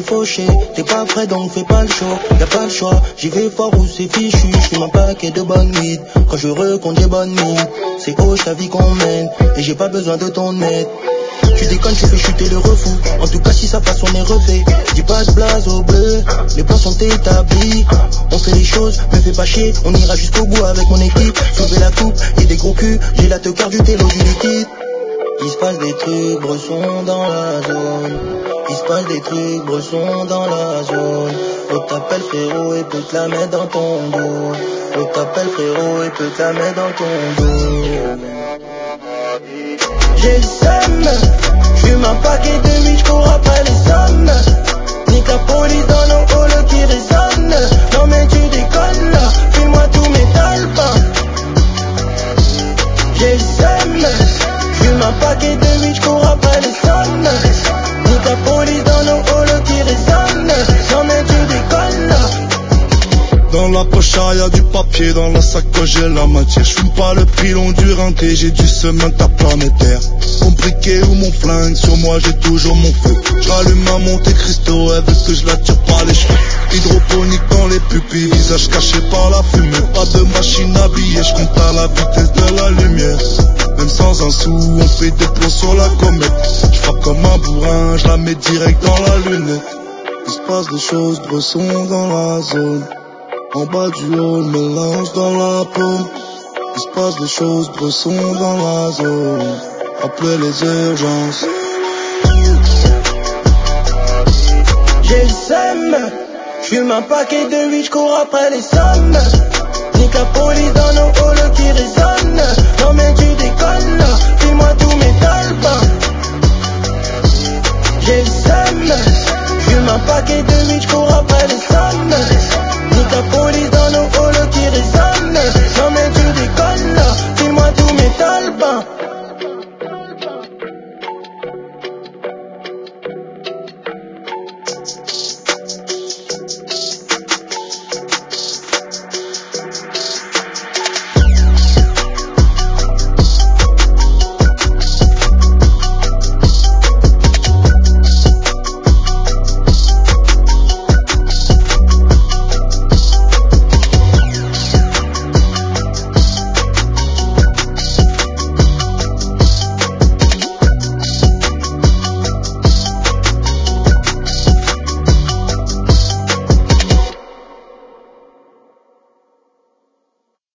fauché. T'es pas prêt donc fais pas le show. Y'a pas le choix, j'y vais fort ou c'est fichu. J'fume un paquet de bonnes weed. Quand je recompte j'ai bonne mine. C'est hoche la vie qu'on mène. Et j'ai pas besoin de ton aide. Tu déconnes, tu fais chuter le refou. En tout cas si ça passe on est refait. Dis pas de blaze au bleu. Les plans sont établis. On fait les choses, me fais pas chier. On ira jusqu'au bout avec mon équipe. Soulever la coupe et des gros culs. J'ai la tecar du télo du liquide. Il se passe des trucs, bressons dans la zone. Il se passe des trucs, bressons dans la zone. L'autre t'appelle frérot et peut te la mettre dans ton dos. L'autre t'appelle frérot et peut te la mettre dans ton dos. J'ai le seum, j'fume un paquet de weed, j'cours après les sommes. Nique la police dans nos halls qui résonnent. Non mais tu déconnes là, file-moi tous mes talpins. J'ai le seum, j'fume un paquet de weed, j'cours après les sommes. Nique la police dans nos halls qui résonnent. Non mais tu déconnes là. Dans la poche y'a du papier, dans la sacoche j'ai la matière. J'fume pas le pilon du rinté, j'ai du semin ta planétaire. Mon briquet ou mon flingue, sur moi j'ai toujours mon feu. J'rallume ma Monte Cristo, elle veut que je la tire par les cheveux. Hydroponique dans les pupilles, visage caché par la fumée. Pas de machine à billets, j'compte à la vitesse de la lumière. Même sans un sou, on fait des plans sur la comète. J'frappe comme un bourrin, j'la mets direct dans la lunette. Il se passe des choses, bressons dans la zone. En bas du hall, mélange dans la paume. Il se passe des choses, bressons dans la zone. Appelez les urgences. J'ai le seum, j'fume un paquet de weed, j'cours après les sommes. Nique la police dans nos halls qui résonnent. Non mais tu déconnes là, file-moi tous mes talpins. J'ai le seum, j'fume un paquet